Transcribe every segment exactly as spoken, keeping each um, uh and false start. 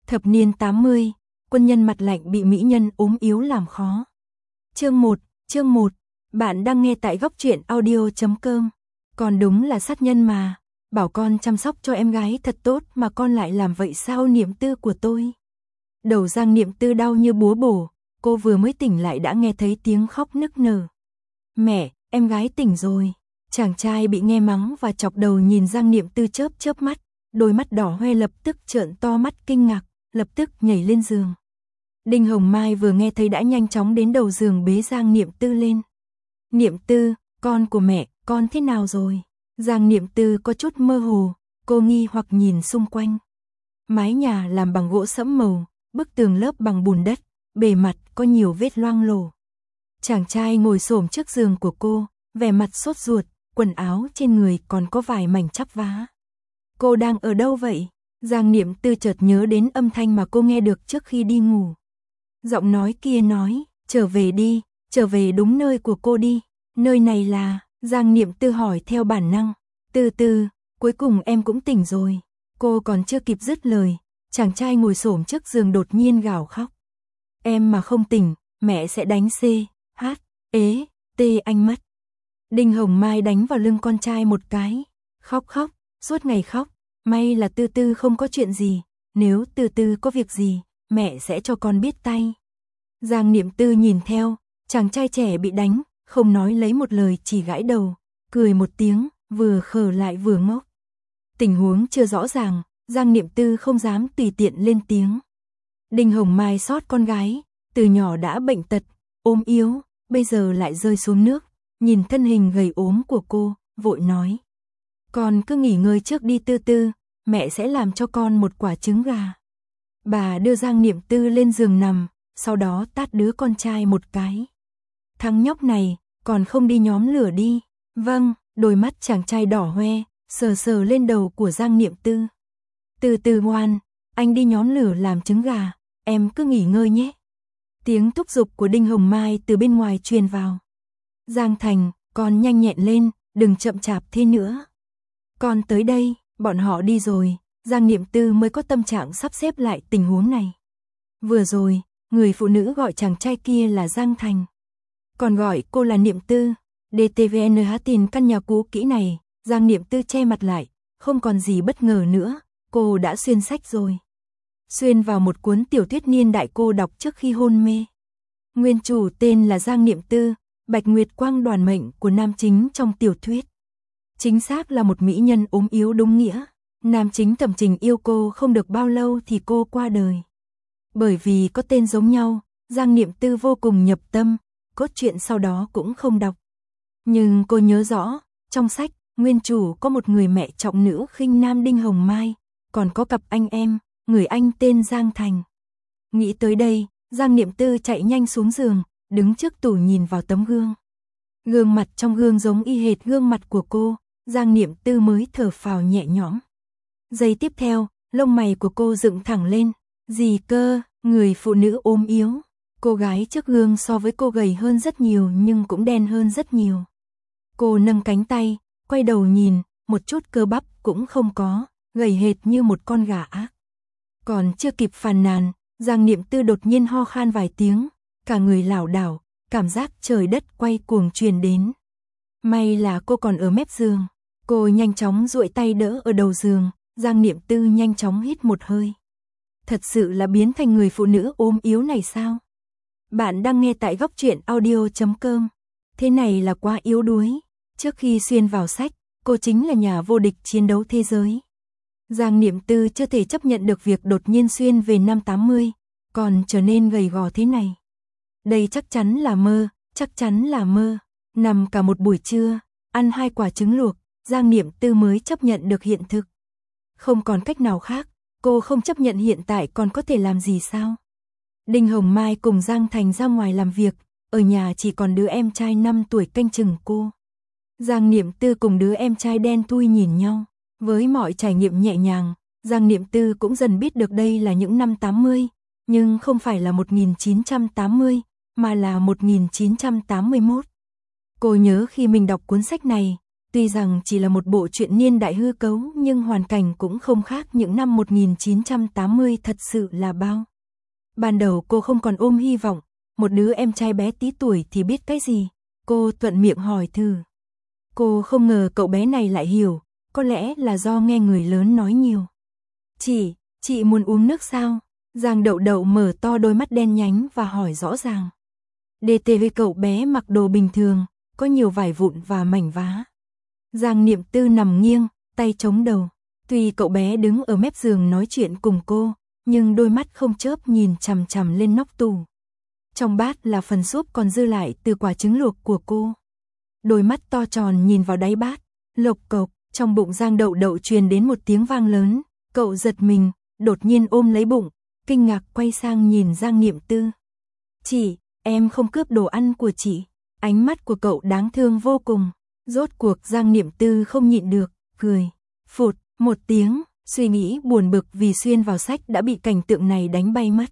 Thập niên tám mươi, quân nhân mặt lạnh bị mỹ nhân ốm yếu làm khó. Chương một, chương một, bạn đang nghe tại góc truyện audio chấm com. Còn đúng là sát nhân mà, bảo con chăm sóc cho em gái thật tốt mà con lại làm vậy sao Niệm Tư của tôi. Đầu Giang Niệm Tư đau như búa bổ, cô vừa mới tỉnh lại đã nghe thấy tiếng khóc nức nở. Mẹ, em gái tỉnh rồi. Chàng trai bị nghe mắng và chọc đầu nhìn Giang Niệm Tư chớp chớp mắt, đôi mắt đỏ hoe lập tức trợn to mắt kinh ngạc, lập tức nhảy lên giường. Đinh Hồng Mai vừa nghe thấy đã nhanh chóng đến đầu giường bế Giang Niệm Tư lên. Niệm Tư, con của mẹ, con thế nào rồi? Giang Niệm Tư có chút mơ hồ, cô nghi hoặc nhìn xung quanh. Mái nhà làm bằng gỗ sẫm màu, bức tường lớp bằng bùn đất, bề mặt có nhiều vết loang lổ. Chàng trai ngồi xổm trước giường của cô, vẻ mặt sốt ruột, quần áo trên người còn có vài mảnh chắp vá. Cô đang ở đâu vậy? Giang Niệm Tư chợt nhớ đến âm thanh mà cô nghe được trước khi đi ngủ. Giọng nói kia nói, trở về đi, trở về đúng nơi của cô đi. Nơi này là, Giang Niệm Tư hỏi theo bản năng. Từ từ, cuối cùng em cũng tỉnh rồi. Cô còn chưa kịp dứt lời, chàng trai ngồi xổm trước giường đột nhiên gào khóc. Em mà không tỉnh, mẹ sẽ đánh C, H, ế, T anh mất. Đinh Hồng Mai đánh vào lưng con trai một cái. Khóc khóc, suốt ngày khóc. May là Tư Tư không có chuyện gì. Nếu Tư Tư có việc gì, mẹ sẽ cho con biết tay. Giang Niệm Tư nhìn theo, chàng trai trẻ bị đánh, không nói lấy một lời chỉ gãi đầu, cười một tiếng, vừa khờ lại vừa ngốc. Tình huống chưa rõ ràng, Giang Niệm Tư không dám tùy tiện lên tiếng. Đinh Hồng Mai xót con gái, từ nhỏ đã bệnh tật, ốm yếu, bây giờ lại rơi xuống nước, nhìn thân hình gầy ốm của cô, vội nói. Con cứ nghỉ ngơi trước đi Tư Tư, mẹ sẽ làm cho con một quả trứng gà. Bà đưa Giang Niệm Tư lên giường nằm, sau đó tát đứa con trai một cái. Thằng nhóc này, còn không đi nhóm lửa đi. Vâng, đôi mắt chàng trai đỏ hoe, sờ sờ lên đầu của Giang Niệm Tư. Từ từ ngoan, anh đi nhóm lửa làm trứng gà, em cứ nghỉ ngơi nhé. Tiếng thúc giục của Đinh Hồng Mai từ bên ngoài truyền vào. Giang Thành, con nhanh nhẹn lên, đừng chậm chạp thế nữa. Con tới đây, bọn họ đi rồi, Giang Niệm Tư mới có tâm trạng sắp xếp lại tình huống này. Vừa rồi, người phụ nữ gọi chàng trai kia là Giang Thành. Còn gọi cô là Niệm Tư. đê tê vê en hát tiền căn nhà cũ kỹ này, Giang Niệm Tư che mặt lại, không còn gì bất ngờ nữa, cô đã xuyên sách rồi. Xuyên vào một cuốn tiểu thuyết niên đại cô đọc trước khi hôn mê. Nguyên chủ tên là Giang Niệm Tư, Bạch Nguyệt Quang đoàn mệnh của nam chính trong tiểu thuyết. Chính xác là một mỹ nhân ốm yếu đúng nghĩa, nam chính Thẩm Trình yêu cô không được bao lâu thì cô qua đời. Bởi vì có tên giống nhau, Giang Niệm Tư vô cùng nhập tâm, cốt truyện sau đó cũng không đọc. Nhưng cô nhớ rõ, trong sách, nguyên chủ có một người mẹ trọng nữ khinh nam Đinh Hồng Mai, còn có cặp anh em, người anh tên Giang Thành. Nghĩ tới đây, Giang Niệm Tư chạy nhanh xuống giường, đứng trước tủ nhìn vào tấm gương. Gương mặt trong gương giống y hệt gương mặt của cô, Giang Niệm Tư mới thở phào nhẹ nhõm. Giây tiếp theo, lông mày của cô dựng thẳng lên. Gì cơ, người phụ nữ ốm yếu. Cô gái trước gương so với cô gầy hơn rất nhiều nhưng cũng đen hơn rất nhiều. Cô nâng cánh tay, quay đầu nhìn, một chút cơ bắp cũng không có, gầy hệt như một con gà ác. Còn chưa kịp phàn nàn, Giang Niệm Tư đột nhiên ho khan vài tiếng, cả người lảo đảo, cảm giác trời đất quay cuồng truyền đến. May là cô còn ở mép giường, cô nhanh chóng duỗi tay đỡ ở đầu giường, Giang Niệm Tư nhanh chóng hít một hơi. Thật sự là biến thành người phụ nữ ốm yếu này sao? Bạn đang nghe tại góc truyện audio chấm com. Thế này là quá yếu đuối. Trước khi xuyên vào sách, cô chính là nhà vô địch chiến đấu thế giới. Giang Niệm Tư chưa thể chấp nhận được việc đột nhiên xuyên về năm tám mươi, còn trở nên gầy gò thế này. Đây chắc chắn là mơ, chắc chắn là mơ. Nằm cả một buổi trưa, ăn hai quả trứng luộc, Giang Niệm Tư mới chấp nhận được hiện thực. Không còn cách nào khác, cô không chấp nhận hiện tại còn có thể làm gì sao? Đinh Hồng Mai cùng Giang Thành ra ngoài làm việc, ở nhà chỉ còn đứa em trai năm tuổi canh chừng cô. Giang Niệm Tư cùng đứa em trai đen thui nhìn nhau, với mọi trải nghiệm nhẹ nhàng, Giang Niệm Tư cũng dần biết được đây là những năm tám mươi, nhưng không phải là một nghìn chín trăm tám mươi, mà là một nghìn chín trăm tám mươi mốt. Cô nhớ khi mình đọc cuốn sách này, Tuy rằng chỉ là một bộ truyện niên đại hư cấu nhưng hoàn cảnh cũng không khác những năm một nghìn chín trăm tám mươi thật sự là bao. Ban đầu cô không còn ôm hy vọng, một đứa em trai bé tí tuổi thì biết cái gì, cô thuận miệng hỏi thử. Cô không ngờ cậu bé này lại hiểu, có lẽ là do nghe người lớn nói nhiều. Chị, chị muốn uống nước sao? Giang Đậu Đậu mở to đôi mắt đen nhánh và hỏi rõ ràng. đê tê vê cậu bé mặc đồ bình thường, có nhiều vải vụn và mảnh vá. Giang Niệm Tư nằm nghiêng, tay chống đầu. Tuy cậu bé đứng ở mép giường nói chuyện cùng cô, nhưng đôi mắt không chớp nhìn chằm chằm lên nóc tủ. Trong bát là phần súp còn dư lại từ quả trứng luộc của cô. Đôi mắt to tròn nhìn vào đáy bát, lộc cộc, trong bụng Giang Đậu Đậu truyền đến một tiếng vang lớn, cậu giật mình, đột nhiên ôm lấy bụng, kinh ngạc quay sang nhìn Giang Niệm Tư. Chị, em không cướp đồ ăn của chị. Ánh mắt của cậu đáng thương vô cùng. Rốt cuộc Giang Niệm Tư không nhịn được, cười. Phụt, một tiếng, suy nghĩ buồn bực vì xuyên vào sách đã bị cảnh tượng này đánh bay mất.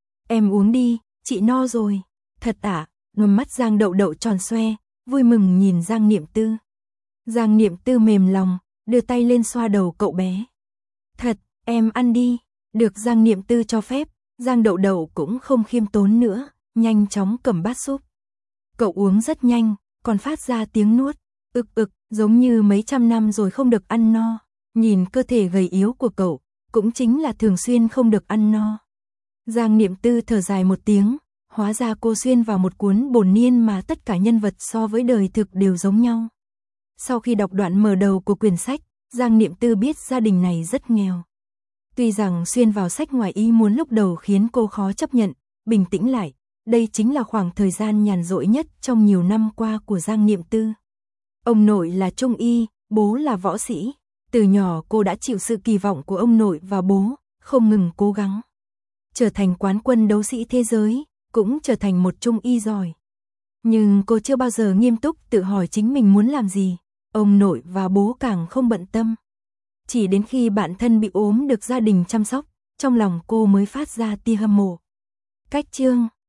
Em uống đi, chị no rồi. Thật ạ, à? Đôi mắt Giang Đậu Đậu tròn xoe, vui mừng nhìn Giang Niệm Tư. Giang Niệm Tư mềm lòng, đưa tay lên xoa đầu cậu bé. Thật, em ăn đi. Được Giang Niệm Tư cho phép, Giang Đậu Đậu cũng không khiêm tốn nữa, nhanh chóng cầm bát súp. Cậu uống rất nhanh, còn phát ra tiếng nuốt, ực ực, giống như mấy trăm năm rồi không được ăn no. Nhìn cơ thể gầy yếu của cậu, cũng chính là thường xuyên không được ăn no. Giang Niệm Tư thở dài một tiếng, hóa ra cô xuyên vào một cuốn bổn niên mà tất cả nhân vật so với đời thực đều giống nhau. Sau khi đọc đoạn mở đầu của quyển sách, Giang Niệm Tư biết gia đình này rất nghèo. Tuy rằng xuyên vào sách ngoài ý muốn lúc đầu khiến cô khó chấp nhận, bình tĩnh lại, đây chính là khoảng thời gian nhàn rỗi nhất trong nhiều năm qua của Giang Niệm Tư. Ông nội là trung y, bố là võ sĩ. Từ nhỏ cô đã chịu sự kỳ vọng của ông nội và bố, không ngừng cố gắng. Trở thành quán quân đấu sĩ thế giới, cũng trở thành một trung y giỏi. Nhưng cô chưa bao giờ nghiêm túc tự hỏi chính mình muốn làm gì, ông nội và bố càng không bận tâm. Chỉ đến khi bản thân bị ốm được gia đình chăm sóc, trong lòng cô mới phát ra tia hâm mộ. Cách chương